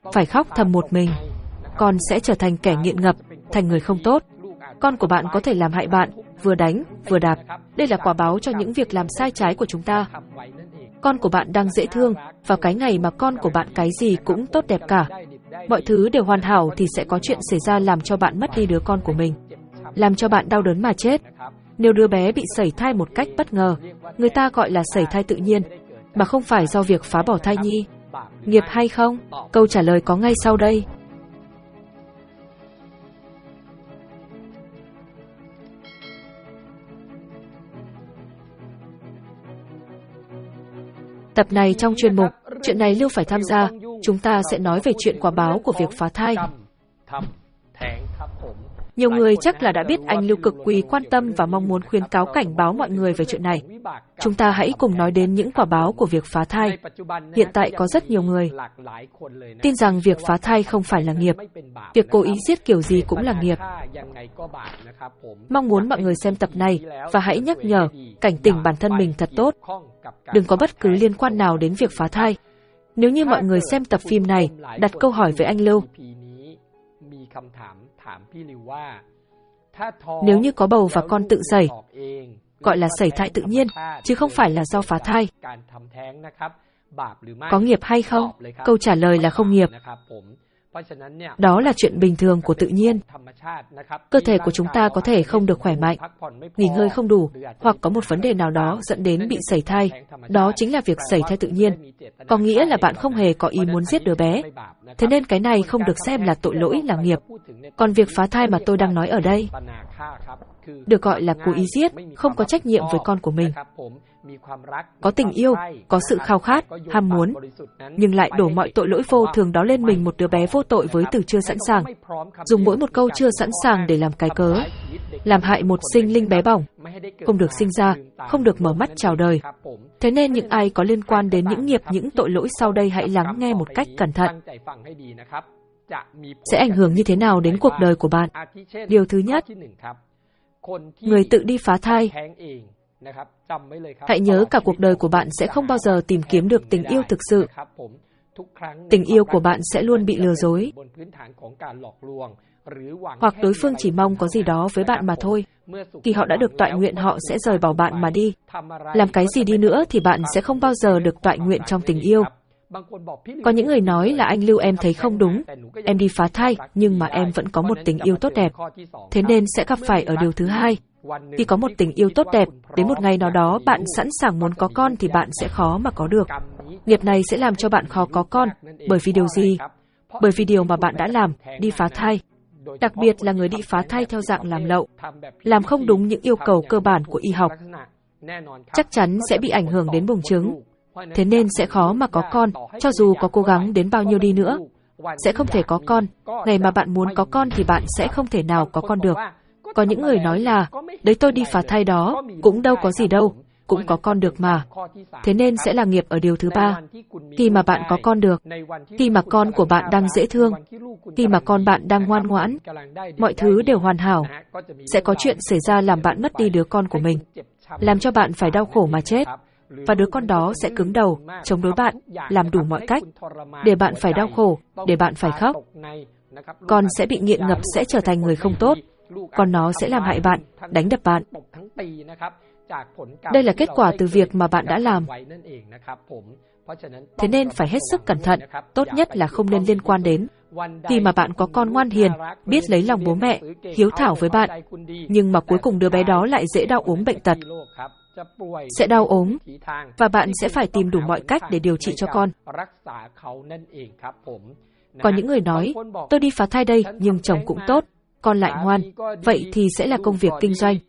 phải khóc thầm một mình. Con sẽ trở thành kẻ nghiện ngập, thành người không tốt. Con của bạn có thể làm hại bạn, vừa đánh, vừa đạp. Đây là quả báo cho những việc làm sai trái của chúng ta. Con của bạn đang dễ thương, vào cái ngày mà con của bạn cái gì cũng tốt đẹp cả. Mọi thứ đều hoàn hảo thì sẽ có chuyện xảy ra làm cho bạn mất đi đứa con của mình, làm cho bạn đau đớn mà chết. Nếu đứa bé bị sẩy thai một cách bất ngờ, người ta gọi là sẩy thai tự nhiên, mà không phải do việc phá bỏ thai nhi. Nghiệp hay không? Câu trả lời có ngay sau đây. Tập này trong chuyên mục Chuyện này Lưu phải tham gia, chúng ta sẽ nói về chuyện quả báo của việc phá thai. Nhiều người chắc là đã biết anh Lưu cực kỳ quan tâm và mong muốn khuyến cáo cảnh báo mọi người về chuyện này. Chúng ta hãy cùng nói đến những quả báo của việc phá thai. Hiện tại có rất nhiều người tin rằng việc phá thai không phải là nghiệp. Việc cố ý giết kiểu gì cũng là nghiệp. Mong muốn mọi người xem tập này và hãy nhắc nhở, cảnh tỉnh bản thân mình thật tốt. Đừng có bất cứ liên quan nào đến việc phá thai. Nếu như mọi người xem tập phim này, đặt câu hỏi với anh Lưu. Nếu như có bầu và con tự sẩy, gọi là sẩy thai tự nhiên, chứ không phải là do phá thai, có nghiệp hay không? Câu trả lời là không nghiệp. Đó là chuyện bình thường của tự nhiên. Cơ thể của chúng ta có thể không được khỏe mạnh, nghỉ ngơi không đủ, hoặc có một vấn đề nào đó dẫn đến bị sẩy thai. Đó chính là việc sẩy thai tự nhiên. Có nghĩa là bạn không hề có ý muốn giết đứa bé. Thế nên cái này không được xem là tội lỗi, là nghiệp. Còn việc phá thai mà tôi đang nói ở đây được gọi là cố ý giết, không có trách nhiệm với con của mình. Có tình yêu, có sự khao khát, ham muốn, nhưng lại đổ mọi tội lỗi vô thường đó lên mình một đứa bé vô tội với từ chưa sẵn sàng. Dùng mỗi một câu chưa sẵn sàng để làm cái cớ, làm hại một sinh linh bé bỏng, không được sinh ra, không được mở mắt chào đời. Thế nên những ai có liên quan đến những nghiệp, những tội lỗi sau đây hãy lắng nghe một cách cẩn thận. Sẽ ảnh hưởng như thế nào đến cuộc đời của bạn? Điều thứ nhất, người tự đi phá thai. Hãy nhớ cả cuộc đời của bạn sẽ không bao giờ tìm kiếm được tình yêu thực sự. Tình yêu của bạn sẽ luôn bị lừa dối. Hoặc đối phương chỉ mong có gì đó với bạn mà thôi. Khi họ đã được toại nguyện họ sẽ rời bỏ bạn mà đi. Làm cái gì đi nữa thì bạn sẽ không bao giờ được toại nguyện trong tình yêu. Có những người nói là anh Lưu em thấy không đúng, em đi phá thai nhưng mà em vẫn có một tình yêu tốt đẹp. Thế nên sẽ gặp phải ở điều thứ hai. Khi có một tình yêu tốt đẹp, đến một ngày nào đó bạn sẵn sàng muốn có con thì bạn sẽ khó mà có được. Nghiệp này sẽ làm cho bạn khó có con. Bởi vì điều gì? Bởi vì điều mà bạn đã làm, đi phá thai. Đặc biệt là người đi phá thai theo dạng làm lậu, làm không đúng những yêu cầu cơ bản của y học. Chắc chắn sẽ bị ảnh hưởng đến buồng trứng. Thế nên sẽ khó mà có con, cho dù có cố gắng đến bao nhiêu đi nữa. Sẽ không thể có con. Ngày mà bạn muốn có con thì bạn sẽ không thể nào có con được. Có những người nói là, đấy tôi đi phá thai đó, cũng đâu có gì đâu, cũng có con được mà. Thế nên sẽ là nghiệp ở điều thứ ba. Khi mà bạn có con được, khi mà con của bạn đang dễ thương, khi mà con bạn đang ngoan ngoãn, mọi thứ đều hoàn hảo, sẽ có chuyện xảy ra làm bạn mất đi đứa con của mình, làm cho bạn phải đau khổ mà chết. Và đứa con đó sẽ cứng đầu, chống đối bạn, làm đủ mọi cách, để bạn phải đau khổ, để bạn phải khóc. Con sẽ bị nghiện ngập, sẽ trở thành người không tốt. Còn nó sẽ làm hại bạn, đánh đập bạn. Đây là kết quả từ việc mà bạn đã làm. Thế nên phải hết sức cẩn thận, tốt nhất là không nên liên quan đến. Khi mà bạn có con ngoan hiền, biết lấy lòng bố mẹ, hiếu thảo với bạn, nhưng mà cuối cùng đứa bé đó lại dễ đau ốm bệnh tật, sẽ đau ốm, và bạn sẽ phải tìm đủ mọi cách để điều trị cho con. Có những người nói, tôi đi phá thai đây, nhưng chồng cũng tốt, con lại ngoan, vậy thì sẽ là công việc kinh doanh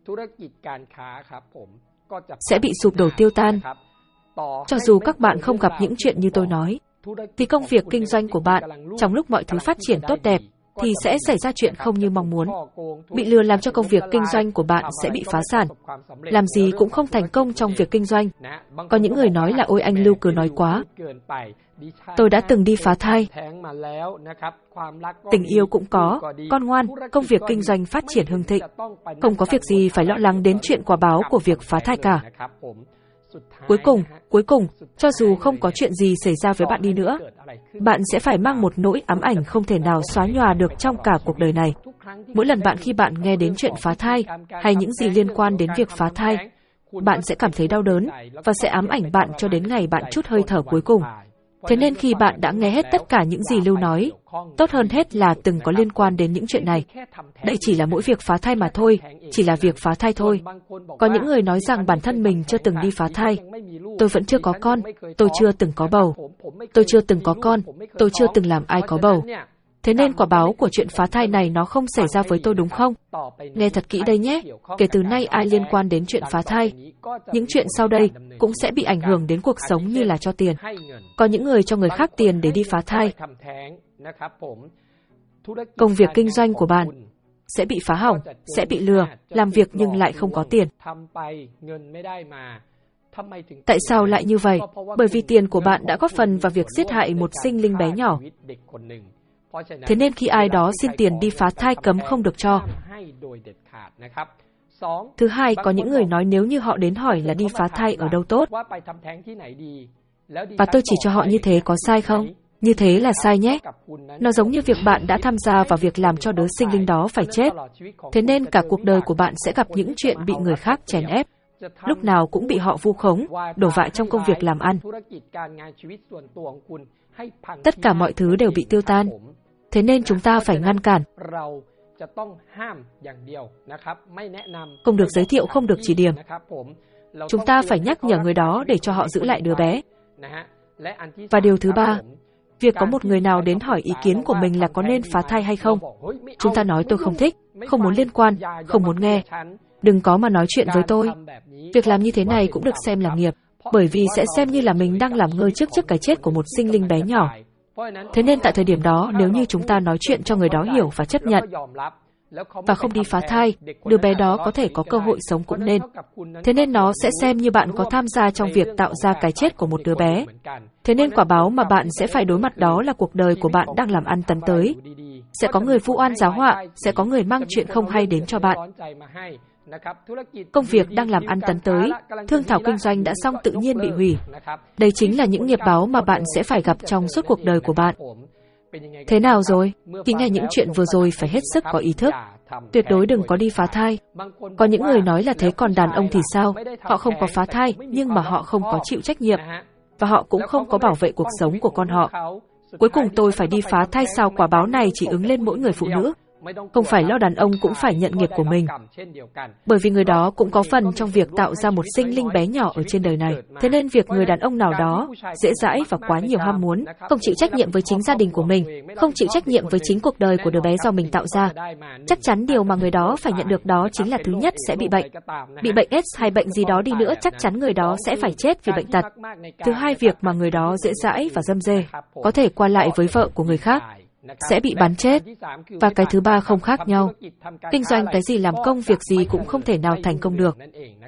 sẽ bị sụp đổ tiêu tan. Cho dù các bạn không gặp những chuyện như tôi nói, thì công việc kinh doanh của bạn, trong lúc mọi thứ phát triển tốt đẹp, thì sẽ xảy ra chuyện không như mong muốn. Bị lừa làm cho công việc kinh doanh của bạn sẽ bị phá sản. Làm gì cũng không thành công trong việc kinh doanh. Có những người nói là ôi anh Lưu cứ nói quá. Tôi đã từng đi phá thai. Tình yêu cũng có, con ngoan, công việc kinh doanh phát triển hưng thịnh. Không có việc gì phải lo lắng đến chuyện quả báo của việc phá thai cả. Cuối cùng, cho dù không có chuyện gì xảy ra với bạn đi nữa, bạn sẽ phải mang một nỗi ám ảnh không thể nào xóa nhòa được trong cả cuộc đời này. Mỗi lần khi bạn nghe đến chuyện phá thai, hay những gì liên quan đến việc phá thai, bạn sẽ cảm thấy đau đớn, và sẽ ám ảnh bạn cho đến ngày bạn trút hơi thở cuối cùng. Thế nên khi bạn đã nghe hết tất cả những gì Lưu nói, tốt hơn hết là từng có liên quan đến những chuyện này. Đây chỉ là mỗi việc phá thai mà thôi, chỉ là việc phá thai thôi. Có những người nói rằng bản thân mình chưa từng đi phá thai. Tôi vẫn chưa có con, tôi chưa từng có bầu. Tôi chưa từng có con, tôi chưa từng làm ai có bầu. Thế nên quả báo của chuyện phá thai này nó không xảy ra với tôi đúng không? Nghe thật kỹ đây nhé, kể từ nay ai liên quan đến chuyện phá thai, những chuyện sau đây cũng sẽ bị ảnh hưởng đến cuộc sống như là cho tiền. Có những người cho người khác tiền để đi phá thai. Công việc kinh doanh của bạn sẽ bị phá hỏng, sẽ bị lừa, làm việc nhưng lại không có tiền. Tại sao lại như vậy? Bởi vì tiền của bạn đã góp phần vào việc giết hại một sinh linh bé nhỏ. Thế nên khi ai đó xin tiền đi phá thai cấm không được cho. Thứ hai, có những người nói nếu như họ đến hỏi là đi phá thai ở đâu tốt. Và tôi chỉ cho họ như thế có sai không? Như thế là sai nhé. Nó giống như việc bạn đã tham gia vào việc làm cho đứa sinh linh đó phải chết. Thế nên cả cuộc đời của bạn sẽ gặp những chuyện bị người khác chèn ép. Lúc nào cũng bị họ vu khống, đổ vạ trong công việc làm ăn. Tất cả mọi thứ đều bị tiêu tan. Thế nên chúng ta phải ngăn cản. Không được giới thiệu, không được chỉ điểm. Chúng ta phải nhắc nhở người đó để cho họ giữ lại đứa bé. Và điều thứ ba, việc có một người nào đến hỏi ý kiến của mình là có nên phá thai hay không. Chúng ta nói tôi không thích, không muốn liên quan, không muốn nghe. Đừng có mà nói chuyện với tôi. Việc làm như thế này cũng được xem là nghiệp, bởi vì sẽ xem như là mình đang làm ngơ trước cái chết của một sinh linh bé nhỏ. Thế nên tại thời điểm đó, nếu như chúng ta nói chuyện cho người đó hiểu và chấp nhận, và không đi phá thai, đứa bé đó có thể có cơ hội sống cũng nên. Thế nên nó sẽ xem như bạn có tham gia trong việc tạo ra cái chết của một đứa bé. Thế nên quả báo mà bạn sẽ phải đối mặt đó là cuộc đời của bạn đang làm ăn tấn tới. Sẽ có người vu oan giáo họa, sẽ có người mang chuyện không hay đến cho bạn. Công việc đang làm ăn tấn tới, thương thảo kinh doanh đã xong tự nhiên bị hủy. Đây chính là những nghiệp báo mà bạn sẽ phải gặp trong suốt cuộc đời của bạn. Thế nào rồi? Khi nghe những chuyện vừa rồi phải hết sức có ý thức. Tuyệt đối đừng có đi phá thai. Có những người nói là thế còn đàn ông thì sao? Họ không có phá thai, nhưng mà họ không có chịu trách nhiệm. Và họ cũng không có bảo vệ cuộc sống của con họ. Cuối cùng tôi phải đi phá thai sao? Quả báo này chỉ ứng lên mỗi người phụ nữ. Không phải lo đàn ông cũng phải nhận nghiệp của mình. Bởi vì người đó cũng có phần trong việc tạo ra một sinh linh bé nhỏ ở trên đời này. Thế nên việc người đàn ông nào đó dễ dãi và quá nhiều ham muốn, không chịu trách nhiệm với chính gia đình của mình, không chịu trách nhiệm với chính cuộc đời của đứa bé do mình tạo ra, chắc chắn điều mà người đó phải nhận được đó chính là thứ nhất sẽ bị bệnh. Bị bệnh AIDS hay bệnh gì đó đi nữa, chắc chắn người đó sẽ phải chết vì bệnh tật. Thứ hai, việc mà người đó dễ dãi và dâm dê, có thể qua lại với vợ của người khác, sẽ bị bắn chết. Và cái thứ ba không khác nhau. Kinh doanh cái gì, làm công việc gì cũng không thể nào thành công được.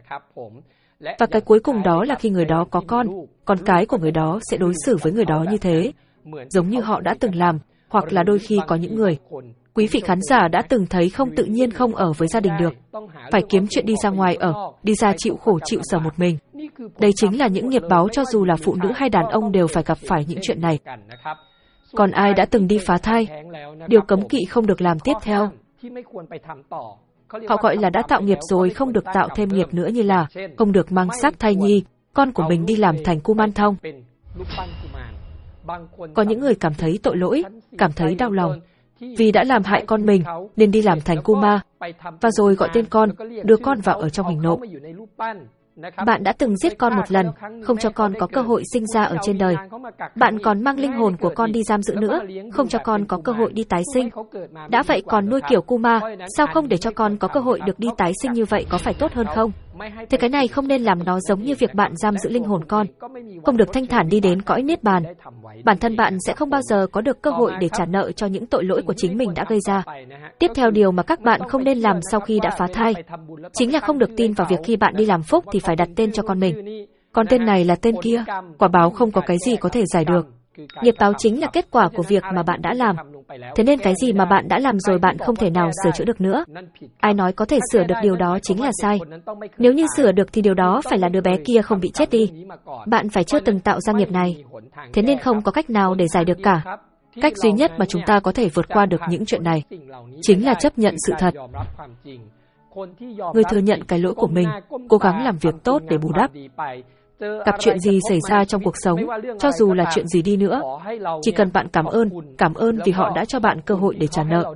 Và cái cuối cùng đó là khi người đó có con cái của người đó sẽ đối xử với người đó như thế, giống như họ đã từng làm, hoặc là đôi khi có những người, quý vị khán giả đã từng thấy không tự nhiên không ở với gia đình được, phải kiếm chuyện đi ra ngoài ở, đi ra chịu khổ chịu sở một mình. Đây chính là những nghiệp báo cho dù là phụ nữ hay đàn ông đều phải gặp phải những chuyện này. Còn ai đã từng đi phá thai, điều cấm kỵ không được làm tiếp theo. Họ gọi là đã tạo nghiệp rồi, không được tạo thêm nghiệp nữa, như là không được mang xác thai nhi, con của mình đi làm thành Kuman Thong. Có những người cảm thấy tội lỗi, cảm thấy đau lòng, vì đã làm hại con mình nên đi làm thành Kuma, và rồi gọi tên con, đưa con vào ở trong hình nộm. Bạn đã từng giết con một lần, không cho con có cơ hội sinh ra ở trên đời. Bạn còn mang linh hồn của con đi giam giữ nữa, không cho con có cơ hội đi tái sinh. Đã vậy còn nuôi kiểu Kuma, sao không để cho con có cơ hội được đi tái sinh, như vậy có phải tốt hơn không? Thế cái này không nên làm nó giống như việc bạn giam giữ linh hồn con, không được thanh thản đi đến cõi niết bàn. Bản thân bạn sẽ không bao giờ có được cơ hội để trả nợ cho những tội lỗi của chính mình đã gây ra. Tiếp theo, điều mà các bạn không nên làm sau khi đã phá thai, chính là không được tin vào việc khi bạn đi làm phúc thì phải đặt tên cho con mình. Con tên này là tên kia, quả báo không có cái gì có thể giải được. Nghiệp báo chính là kết quả của việc mà bạn đã làm. Thế nên cái gì mà bạn đã làm rồi bạn không thể nào sửa chữa được nữa. Ai nói có thể sửa được điều đó chính là sai. Nếu như sửa được thì điều đó phải là đứa bé kia không bị chết đi. Bạn phải chưa từng tạo ra nghiệp này. Thế nên không có cách nào để giải được cả. Cách duy nhất mà chúng ta có thể vượt qua được những chuyện này chính là chấp nhận sự thật. Người thừa nhận cái lỗi của mình, cố gắng làm việc tốt để bù đắp. Gặp chuyện gì xảy ra trong cuộc sống, cho dù là chuyện gì đi nữa, chỉ cần bạn cảm ơn vì họ đã cho bạn cơ hội để trả nợ.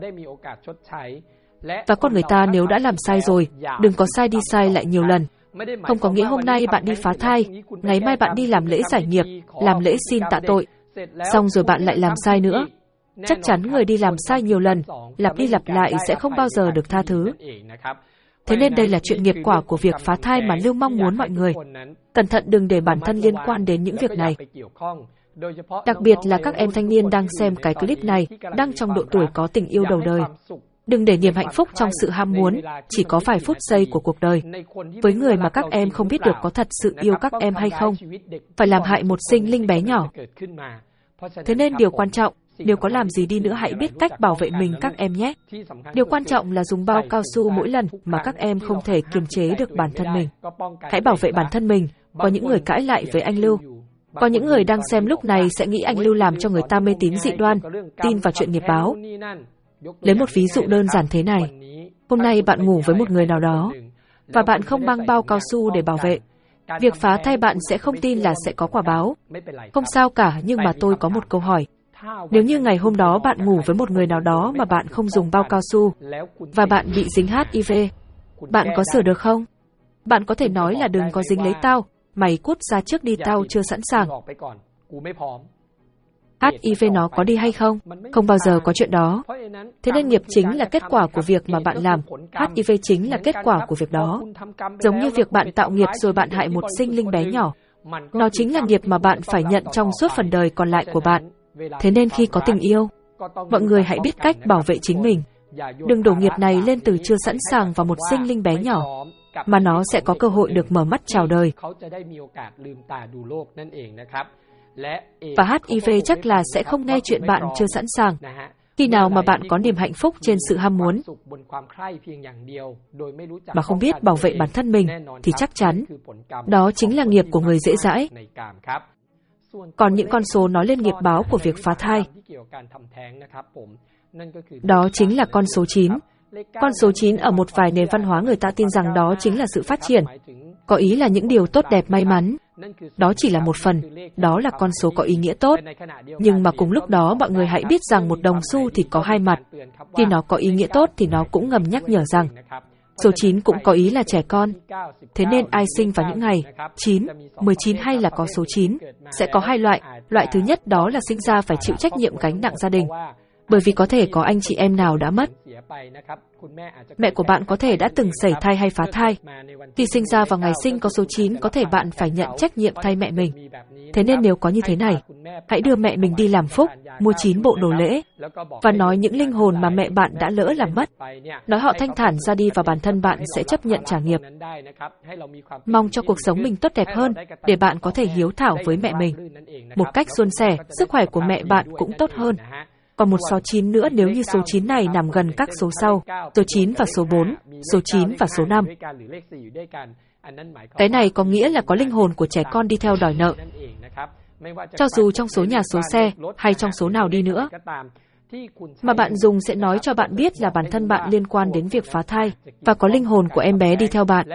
Và con người ta nếu đã làm sai rồi, đừng có sai đi sai lại nhiều lần. Không có nghĩa hôm nay bạn đi phá thai, ngày mai bạn đi làm lễ giải nghiệp, làm lễ xin tạ tội, xong rồi bạn lại làm sai nữa. Chắc chắn người đi làm sai nhiều lần, lặp đi lặp lại sẽ không bao giờ được tha thứ. Thế nên đây là chuyện nghiệp quả của việc phá thai mà Lưu mong muốn mọi người cẩn thận đừng để bản thân liên quan đến những việc này. Đặc biệt là các em thanh niên đang xem cái clip này, đang trong độ tuổi có tình yêu đầu đời. Đừng để niềm hạnh phúc trong sự ham muốn chỉ có vài phút giây của cuộc đời. Với người mà các em không biết được có thật sự yêu các em hay không, phải làm hại một sinh linh bé nhỏ. Thế nên điều quan trọng, nếu có làm gì đi nữa hãy biết cách bảo vệ mình các em nhé. Điều quan trọng là dùng bao cao su mỗi lần mà các em không thể kiềm chế được bản thân mình. Hãy bảo vệ bản thân mình. Có những người cãi lại với anh Lưu. Có những người đang xem lúc này sẽ nghĩ anh Lưu làm cho người ta mê tín dị đoan, tin vào chuyện nghiệp báo. Lấy một ví dụ đơn giản thế này. Hôm nay bạn ngủ với một người nào đó, và bạn không mang bao cao su để bảo vệ. Việc phá thai bạn sẽ không tin là sẽ có quả báo. Không sao cả, nhưng mà tôi có một câu hỏi. Nếu như ngày hôm đó bạn ngủ với một người nào đó mà bạn không dùng bao cao su, và bạn bị dính HIV, bạn có sửa được không? Bạn có thể nói là đừng có dính lấy tao, mày cút ra trước đi, tao chưa sẵn sàng. HIV nó có đi hay không? Không bao giờ có chuyện đó. Thế nên nghiệp chính là kết quả của việc mà bạn làm. HIV chính là kết quả của việc đó. Giống như việc bạn tạo nghiệp rồi bạn hại một sinh linh bé nhỏ. Nó chính là nghiệp mà bạn phải nhận trong suốt phần đời còn lại của bạn. Thế nên khi có tình yêu, mọi người hãy biết cách bảo vệ chính mình. Đừng đổ nghiệp này lên từ chưa sẵn sàng vào một sinh linh bé nhỏ, mà nó sẽ có cơ hội được mở mắt chào đời. Và HIV chắc là sẽ không nghe chuyện bạn chưa sẵn sàng. Khi nào mà bạn có niềm hạnh phúc trên sự ham muốn, mà không biết bảo vệ bản thân mình, thì chắc chắn đó chính là nghiệp của người dễ dãi. Còn những con số nói lên nghiệp báo của việc phá thai, đó chính là con số 9. Con số 9 ở một vài nền văn hóa người ta tin rằng đó chính là sự phát triển, có ý là những điều tốt đẹp may mắn. Đó chỉ là một phần, đó là con số có ý nghĩa tốt. Nhưng mà cùng lúc đó mọi người hãy biết rằng một đồng xu thì có hai mặt. Khi nó có ý nghĩa tốt thì nó cũng ngầm nhắc nhở rằng số 9 cũng có ý là trẻ con. Thế nên ai sinh vào những ngày 9, 19 hay là có số 9, sẽ có hai loại. Loại thứ nhất đó là sinh ra phải chịu trách nhiệm gánh nặng gia đình. Bởi vì có thể có anh chị em nào đã mất. Mẹ của bạn có thể đã từng sẩy thai hay phá thai. Khi sinh ra vào ngày sinh có số 9, có thể bạn phải nhận trách nhiệm thay mẹ mình. Thế nên nếu có như thế này, hãy đưa mẹ mình đi làm phúc, mua 9 bộ đồ lễ, và nói những linh hồn mà mẹ bạn đã lỡ làm mất. Nói họ thanh thản ra đi và bản thân bạn sẽ chấp nhận trả nghiệp. Mong cho cuộc sống mình tốt đẹp hơn, để bạn có thể hiếu thảo với mẹ mình. Một cách suôn sẻ, sức khỏe của mẹ bạn cũng tốt hơn. Còn một số 9 nữa nếu như số 9 này nằm gần các số sau, số 9 và số 4, số 9 và số 5. Cái này có nghĩa là có linh hồn của trẻ con đi theo đòi nợ. Cho dù trong số nhà số xe hay trong số nào đi nữa, mà bạn dùng sẽ nói cho bạn biết là bản thân bạn liên quan đến việc phá thai và có linh hồn của em bé đi theo bạn.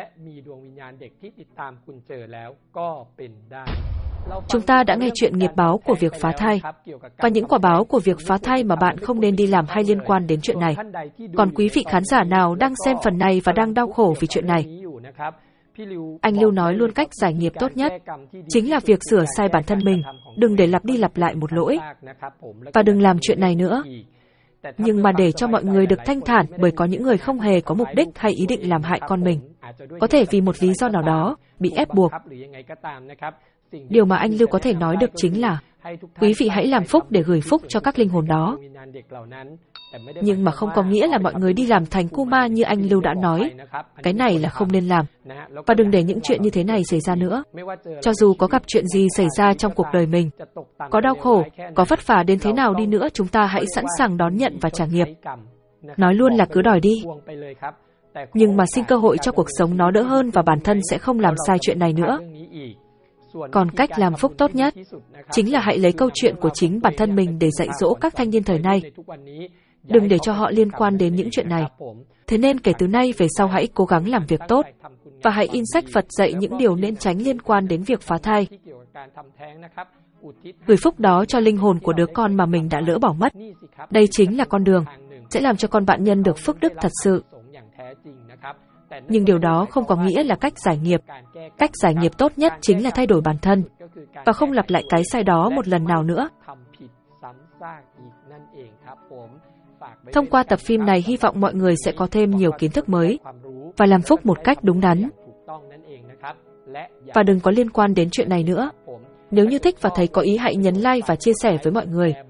Chúng ta đã nghe chuyện nghiệp báo của việc phá thai và những quả báo của việc phá thai mà bạn không nên đi làm hay liên quan đến chuyện này. Còn quý vị khán giả nào đang xem phần này và đang đau khổ vì chuyện này, anh Lưu nói luôn cách giải nghiệp tốt nhất chính là việc sửa sai bản thân mình, đừng để lặp đi lặp lại một lỗi và đừng làm chuyện này nữa. Nhưng mà để cho mọi người được thanh thản, bởi có những người không hề có mục đích hay ý định làm hại con mình. Có thể vì một lý do nào đó, bị ép buộc. Điều mà anh Lưu có thể nói được chính là quý vị hãy làm phúc để gửi phúc cho các linh hồn đó. Nhưng mà không có nghĩa là mọi người đi làm thành Kuma như anh Lưu đã nói. Cái này là không nên làm. Và đừng để những chuyện như thế này xảy ra nữa. Cho dù có gặp chuyện gì xảy ra trong cuộc đời mình, có đau khổ, có vất vả đến thế nào đi nữa, chúng ta hãy sẵn sàng đón nhận và trả nghiệp. Nói luôn là cứ đòi đi. Nhưng mà xin cơ hội cho cuộc sống nó đỡ hơn và bản thân sẽ không làm sai chuyện này nữa. Còn cách làm phúc tốt nhất chính là hãy lấy câu chuyện của chính bản thân mình để dạy dỗ các thanh niên thời nay. Đừng để cho họ liên quan đến những chuyện này. Thế nên kể từ nay về sau hãy cố gắng làm việc tốt và hãy in sách Phật dạy những điều nên tránh liên quan đến việc phá thai. Gửi phúc đó cho linh hồn của đứa con mà mình đã lỡ bỏ mất. Đây chính là con đường sẽ làm cho con bạn nhân được phước đức thật sự. Nhưng điều đó không có nghĩa là cách giải nghiệp. Cách giải nghiệp tốt nhất chính là thay đổi bản thân và không lặp lại cái sai đó một lần nào nữa. Thông qua tập phim này, hy vọng mọi người sẽ có thêm nhiều kiến thức mới và làm phúc một cách đúng đắn. Và đừng có liên quan đến chuyện này nữa. Nếu như thích và thấy có ý, hãy nhấn like và chia sẻ với mọi người.